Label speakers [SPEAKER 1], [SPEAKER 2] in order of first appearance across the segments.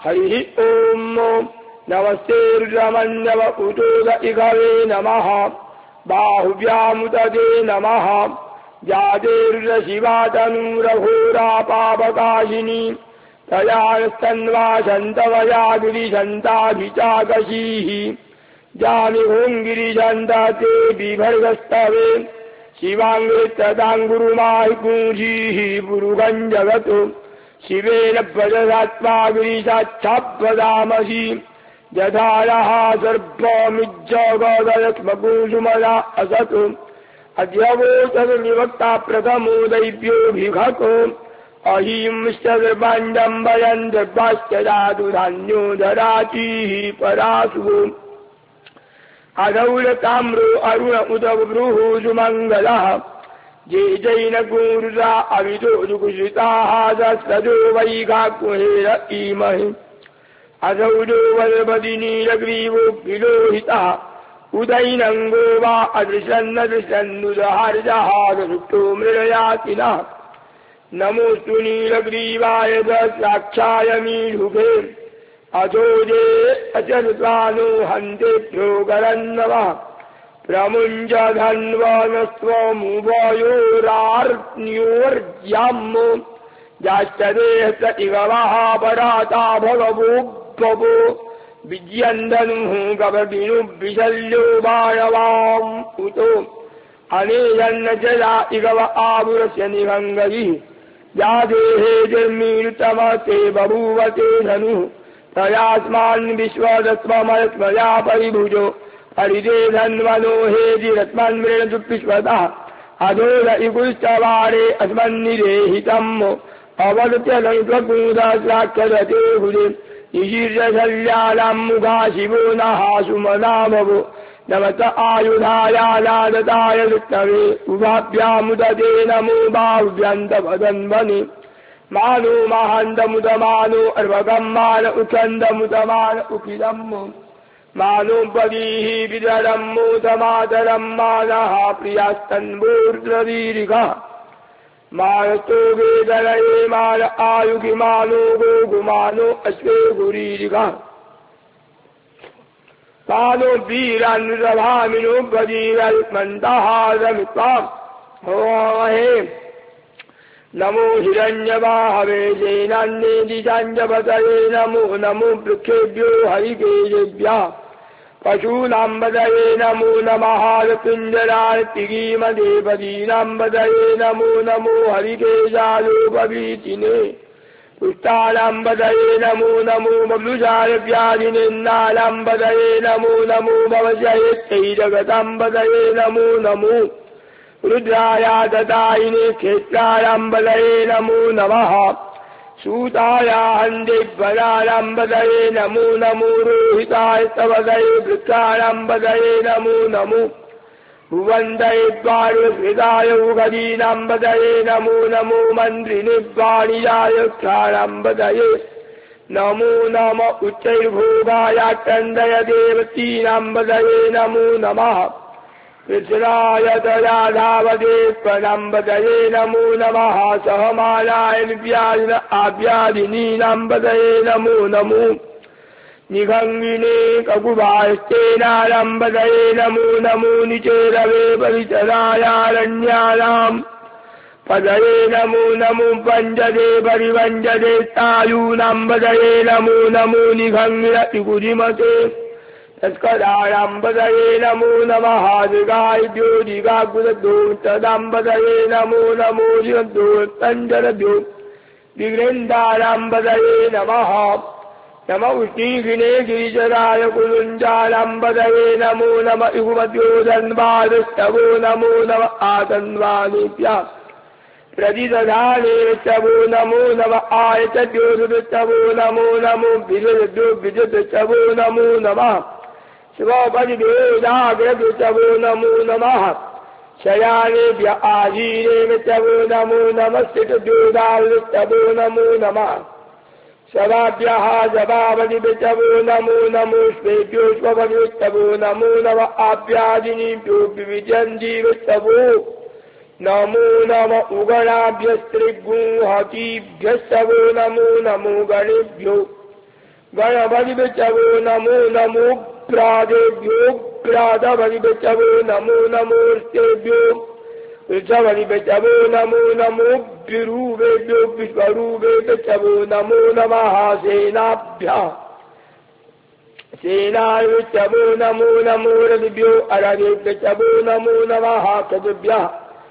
[SPEAKER 1] हरि ओम नमस्ते रुद्रमन्यव उतोद इघवे नमः बाहुव्यामुदते नमः जाते रुद्रशिवातनूरघोरा पापकाशिनी तया स्तन्वाशन्तवया गिरिशन्ताभिचाकशीः जामिहुङ्गिरिशन्ता ते बिभर्गस्तवे शिवाङ्गृतदाङ्गुरुमाहिपूजीः पुरुगम् जगतो शिवेन भजदात्मा गिरिशाच्छापदामसि यथायः सर्पमिज्जगदयस्मकुसुमना असतु अद्यवोचर्निवक्ता प्रथमो दैव्योऽभिघको अहिंश्चर्पाण्डम्बयन् दर्भाश्च दातु धान्यो धराचीः परासु अदौलताम्रो अरुण उत ब्रूः सुमङ्गलः जे जैन गुरुरा अविदो जुगुषिताः सस्रजो वैघाकुहेर इमहि अदौलो वल्पदिनीलग्रीवो विलोहितः उदैनङ्गो वा अदृशन्नदृशन्नुदहर्जहारसुप्तो मृळयातिनः नमोऽस्तु नीलग्रीवाय दस्राक्षाय मीढुभे अधोजे अचरुतानो हन्तेभ्यो गरन्नवः प्रमुञ्च धन्वनस्त्वमुभयोरार्ण्योर्याम्मो याश्चदेहस इगवः पराता भगवो विज्यन्दनुः गवदिनुर्विशल्यो बाणवाम् उतो अनेयन्न जला इगव आपुरस्य निभङ्गैः या देहे जन्मीरुतमते बभूवते धनुः तयास्मान् विश्वदस्वमयत्मया परिभुजो हरिदे धन्वनो हेजिरत्मन्मृणदुःपिष्वतः अधोर इकुश्चवारे अस्मन्निदेहितम् अवदत्यलङ्कूदस्राक्षरते हुरे निशीर्षशल्यानाम् मुखा शिवो नः सुमनामवो नमत आयुधायानादताय विष्णवे उभाभ्यामुदते नमो बाहुव्यन्तपदन्वने मानो महान्तमुदमानो अर्वकम् मान उच्छन्दमुदमान उकिलम् मानोपदीः विदरम् मोदमातरम् मानः प्रियास्तन्वोर्द्रवीरिकः मानस्तो वेदनये मान आयुगि मानो गोगुमानो अश्वे गुरीरिकः मानो वीरान्विरभामिनो बदीरल्मन्तः रमित्वाम् होमहे नमो हिरण्यवाहवे सेनान्ये दिशाञ्जपतये नमो नमो वृक्षेभ्यो हरिकेशेभ्यः पशूनाम् पतये नमो नमः पिङ्जरार्तिगीमदेवदीनाम् पतये नमो नमो हरिकेशालोपवीतिने पुष्टानाम् पतये नमो नमो बब्लुशालव्याधिनिन्नानाम् पतये नमो नमो भवशयत्यैरगताम् पतये नमो नमो रुद्राया ददायिने क्षेत्राणाम् पतये नमो नमः सूताया हन्देभ्वराणाम् पतये नमो नमो रोहिताय स्तवदये वृक्षाणाम् पतये नमो नमो भुवन्तये द्वारहृदाय उगदीनाम् पतये नमो नमो मन्त्रिणे वाणिजाय क्षाणाम् पतये नमो नम उच्चैर्भोगायाक्रन्दय देवतीनाम् पतये नमो नमः कृष्णाय तयाधावदे त्वनम्बदये नमो नमः सहमालाय व्याधिन आव्याधिनीनाम् पतये नमो नमो निगङ्गिने ककुभास्तेनानाम् पतये नमो नमो निचेरवे परिचरायारण्यानाम् पतये नमो नमो पञ्चदे परिवञ्चदे तायूनाम् पतये नमो नमो निगङ्गिन इकुजिमते तस्कराणाम् पतये नमो नमः दिगाभ्यो दिगाकुलभ्यो तदाम् पतये नमो नमो दिगभ्यो तञ्जलभ्यो विघ्नेन्दानाम् पतये नमः नम उष्णीगिने गिरिचराय कुलुञ्जानाम् पतये नमो नम इगुमभ्यो धन्वादस्तवो नमो नम आतन्वानेभ्यः प्रतिदधाने स्तवो नमो नम आयतभ्यो स्तवो नमो नमो विजयभ्यो विजतस्तवो नमो नमः स्वपरिभेदाग्रभृतवो नमो नमः शयानेभ्य आजीरेभ्यवो नमो नमः स्थितभ्योदावृतवो नमो नमः शवाभ्यः जवावधिभृतवो नमो नमो स्वेभ्यो स्वभृतवो नमो नमः आभ्यादिनीभ्यो विविजन्जीवृतवो नमो नम उगणाभ्यस्त्रिगुंहतीभ्यस्तवो नमो नमो गणेभ्यो गणपतिभ्यो नमो नमो प्रादेभ्यो प्रातपतिभ्यो नमो नमोस्तेभ्यो वृषभतिभ्यो नमो नमो विरूपेभ्यो विश्वरूपेभ्यो नमो नमः सेनाभ्यः सेनाभ्यो नमो नमो रथिभ्यो अरथेभ्यो नमो नमः चतुभ्यः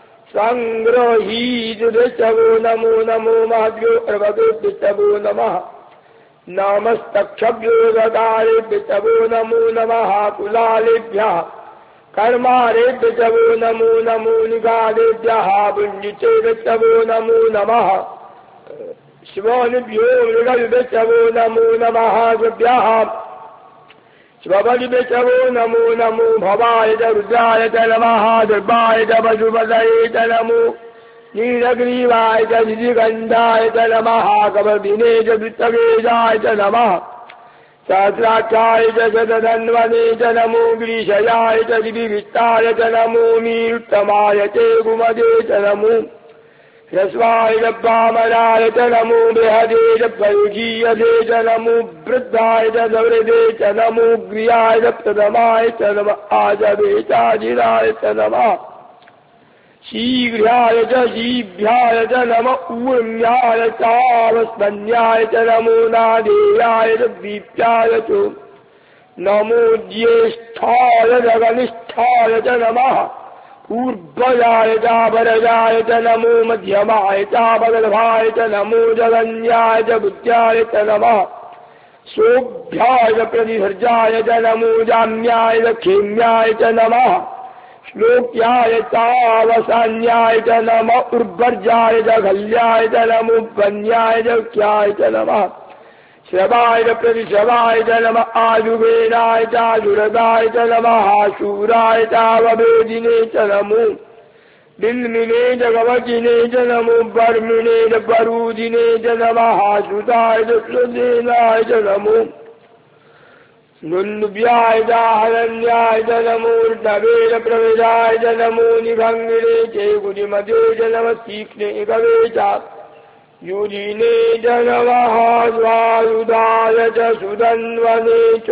[SPEAKER 1] संग्रहीतुभ्यो नमो नमो महद्भ्यो अर्वतेभ्यो नमः नमस्तक्षभ्यो गकारेभ्यो नमो नमः कुलालेभ्यः कर्मारेभ्यो नमो नमो निगादेभ्यः पुण्यचेभ्यो नमो नमः शिवानिभ्यो मृगभ्यो नमो नमः भ्यः शिवबलिभ्यो नमो नमो भवाय च रुद्राय च नमः दुर्गाय च पशुपतये च नमो नीलग्रीवाय च निधिगन्धाय च नमः कवर्दिने च वृत्तवेदाय च नमः सहस्राक्षाय च शतधन्वने च नमो गिरिशयाय च दिविविष्टाय च नमो मीरुत्तमाय च गुमदे च नमो ह्रस्वाय च वामनाय च नमो बृहदे च परुषीयसे च नमो वृद्धाय च सवृदे च नमो ग्रियाय च प्रथमाय च नमः आजवे चाजिराय च नमः शीघ्राय च शीभ्याय च नमः ऊर्म्याय चावस्मन्याय च नमो नादेयाय च दीप्याय च नमो ज्येष्ठाय च कनिष्ठाय च नमः पूर्वजाय चापरजाय च नमो मध्यमाय चापगर्भाय च नमो जगन्याय च बुद्ध्याय च नमः सोभ्याय च प्रतिसर्जाय च नमो जाम्याय च क्षेम्याय च नमः श्लोक्याय चावसान्याय च नमः उर्वर्जाय च खल्याय च नमो वन्याय च क्याय च नमः श्रवाय च प्रतिश्रवाय च नमः आयुवेदाय चाजुरदाय च नमः शूराय चावभेदिने च नमो बिल्मिने च गवचिने च नमो बर्मिणे च बरूदिने च नमः श्रुताय च श्रुतेनाय च नमो नुन्व्याय च हरण्याय च नमो नवे च प्रवेदाय च नमो निभङ्गिने च गुदिमते च नमः तीक्ष्णे गवे च युजिने च नमः स्वायुधाय च सुधन्वने च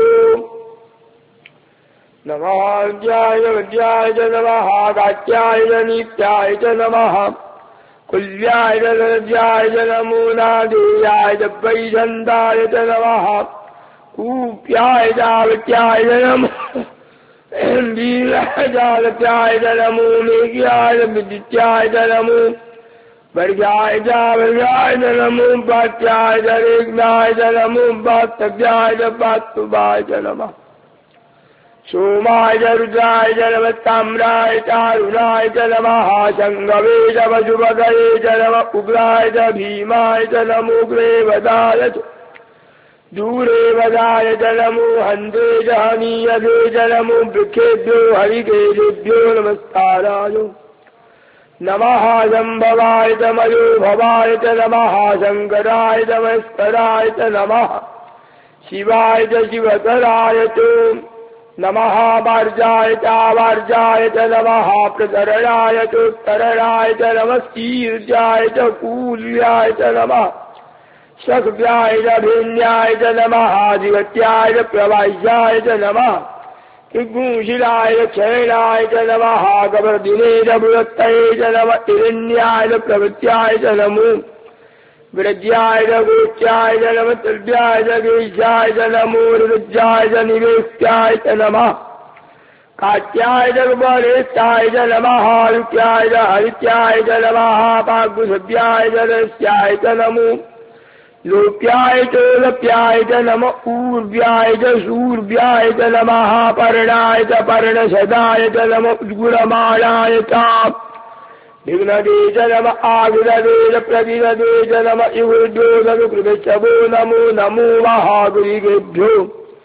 [SPEAKER 1] नमः विद्याय च नमः गात्याय च नित्याय च नमः कुल्याय च नद्याय च नमो नादेयाय च वैजन्ताय च नमः कूप्याय चावत्याय च नमः वीराय चावत्याय च नमो मेघ्याय च विद्युत्याय च नमो वर्गाय चावर्गाय च नमो पात्याय च रेग्नाय च नमो पात्तव्याय च पात्तुवाय च नमः सोमाय च रुद्राय च नमः ताम्राय चारुणाय च नमः शङ्गवे च पशुपतये च नमः उग्राय च भीमाय च नमो ग्रेवदाय च दूरेवदाय च नमो हन्ते च हनीयते च नमो वृक्षेभ्यो हरिकेशेभ्यो नमस्काराय नमः शम्भवाय च मयोभवाय च नमः शङ्कराय च मस्कराय च नमः शिवाय च शिवतराय च नमः वार्जाय चावार्जाय च नमः प्रतरणाय चोत्तरणाय च नमः शीर्जाय च कूल्याय च नमः शक्व्याय च भेन्याय च नमः दिवत्याय च प्रवाह्याय च नमः किग्गूशिलाय च क्षयणाय च नमः कवर्दिने च बृहत्तये च नमः हिरण्याय च प्रवृत्याय च नमो विरज्याय च गोच्याय च नमः तुभ्याय च गेशाय च नमो रुज्जाय च निवेश्याय च नमः कात्याय च कुमारेशाय च नमः रुक्याय च हरित्याय च नमः पाग्गुसभ्याय च रस्याय च नमो लोप्याय च लप्याय च नमः ऊर्व्याय च शूर्व्याय च नमः पर्णाय च पर्णशदाय च नमः उद्गुणमाणाय च विघ्नदे च नमः आविददे च प्रतिददे च नमः युगोद्योगकृतश्चवो नमो नमो महागुरिगेभ्यो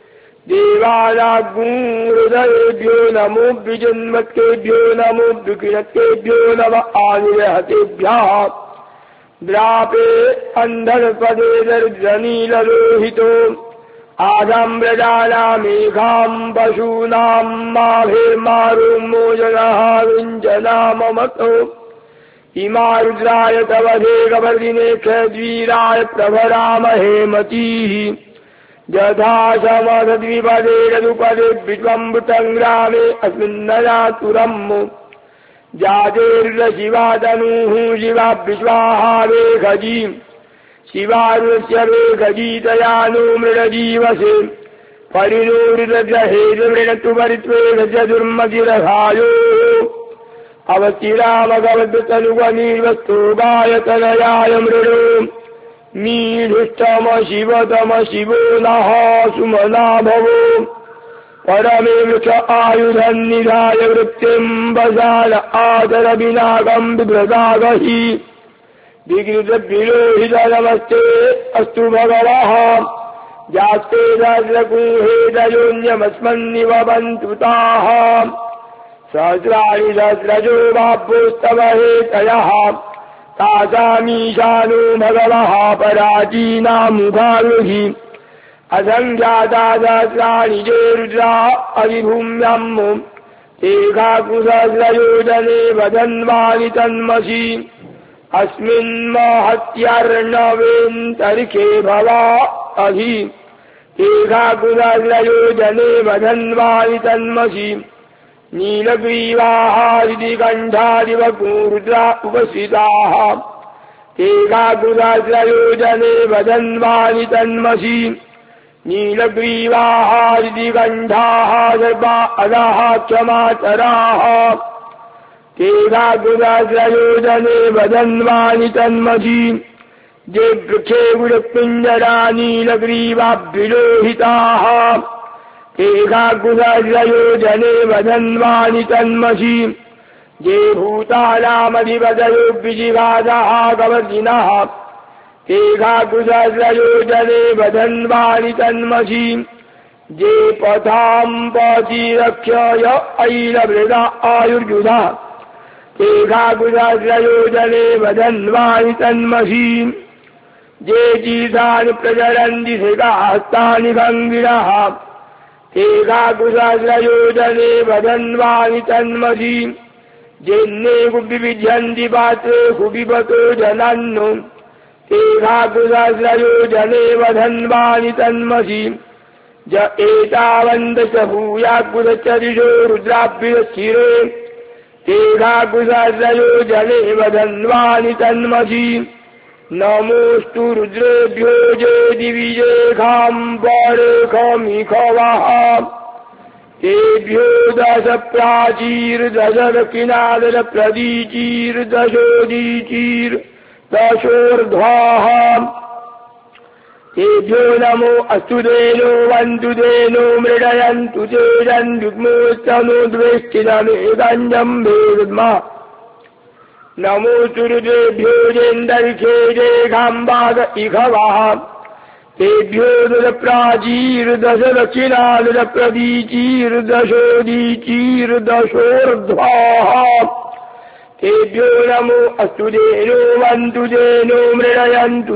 [SPEAKER 1] देवानाग्निहृदयेभ्यो नमो विजन्मत्केभ्यो नमो विकिणत्केभ्यो नमः आनिर्हतेभ्यः द्रापे अन्धर्पदे दर्जनीललोहितो आधम्रजानामेघाम् पशूनाम् माभिर्मारुमोजनः विञ्जनाममतो इमा रुद्राय तवधे कवर्दिने क्षद्वीराय प्रभरामहे मतीः यथा समसद्विपदे रदुपदे विश्वम्भृतं ग्रामे अस्मिन्नयातुरम् जातेर्न शिवा तनुः शिवा विश्वाहा वेखजी शिवारुस्य वेखजीतया नो मृडजीवसे परिणोरिदग्रहेतु परित्वे गजदुर्मतिरघायो अवतिरामगवद्तनुगनीर्वस्तोगायतनयाय मृडो मीढुष्टम शिवतम शिवो नः सुमना भवो परमे वृक्ष आयुधं निधाय वृत्तिं वसाल आदर विनागं बिभ्रदागहि विगृतविलोहित नमस्ते अस्तु भगवः जास्ते सहस्रकुहेदयोन्यमस्मन्निव बन्तु ताः सहस्राणि सहस्रजो बाभ्योस्तव हेतयः तासामीशानो भगवः पराचीनामुखारुहि असङ्ख्याता सहस्राणि जे रुद्रा अविभूम्यम् एकाकुसहस्रयोजने वदन्वानि तन्मसि अस्मिन्महत्यर्णवेन्तरिखे भवा अधि एकाकुसहस्रयोजने वदन्वानि तन्मसि नीलग्रीवाहादिकण्ठादिवको रुद्रा उपस्थिताः एकाकुसहस्रयोजने वदन्वानि तन्मसि नीलग्रीवाहादिकण्ठाः सर्वा अधः क्षमाचराः एकाकुसहस्रयोजने वदन्वानि तन्मसि जे वृक्षे गुडपिञ्जरा नीलग्रीवाभिलोहिताः एकाकुसहस्रयोजने वदन्वानि तन्मसि जे भूतानामधिपतयो विजिघासः कवचिनः एकाकुसहस्रयोजने वदन्वानि तन्मसि जे पथां पथिरक्षय ऐलवृदा आयुर्युधा एकाकुसहस्रयोजने वदन्वानि तन्मसि जे जीतानि प्रचरन्ति शिखास्तानि गङ्गिणः एकाकुसहस्रयोजने वदन्वानि तन्मसि जेन्ने कुविविध्यन्ति पात्रे कुपिबतो जनान्नो एकाकुसहस्रयोजने वदन्वानि तन्मसि ज एतावन्त च भूयाकुलचरिषो रुद्राभ्युस्थिरे एकाकुसहस्रयोजने वदन्वानि तन्मसि नमोऽस्तु रुद्रेभ्यो जे दिविजेखाम्बरेखमिखवः तेभ्यो दश प्राचीर्दश दक्षिणादशप्रदीचीर्दशोदीचीर्दशोर्ध्वाः तेभ्यो नमो अस्तु देनो वन्तु देनो मृडयन्तु चेदन्विग्मोस्तनोद्वेष्टिनमेदञ्जम्भेर्मा नमोऽस्तु रुद्रेभ्यो जेन्दर्खे जेघाम्बाग इघवः तेभ्यो दश प्राचीर्दश दक्षिणादशप्रदीचीर्दशोदीचीर्दशोर्ध्वाः तेभ्यो नमो अस्तु देनो वन्तु देनो मृडयन्तु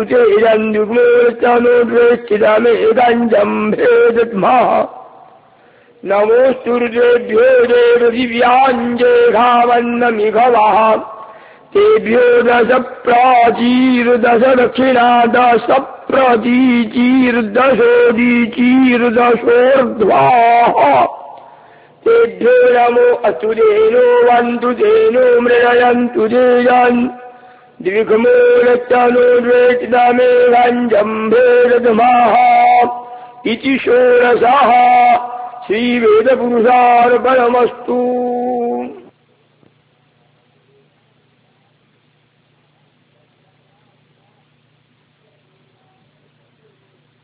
[SPEAKER 1] चेदन्विग्मोस्तनोद्वेष्टिनमेदञ्जम्भेदद्मः नमोऽस्तु रुद्रेभ्यो जे पृथिव्याञ्जेघावन्नमिघवः तेभ्यो दश प्राचीर्दश दक्षिणादशप्रदीचीर्दशोदीचीर्दशोर्ध्वाः तेभ्यो नमो अस्तु देनो वन्तु देनो मृडयन्तु चेदन् द्विग्मोरस्तनोद्वेष्टिनमेदञ्जम्भेदद्मः इति षोडशः श्रीवेदपुरुषार्पणमस्तु।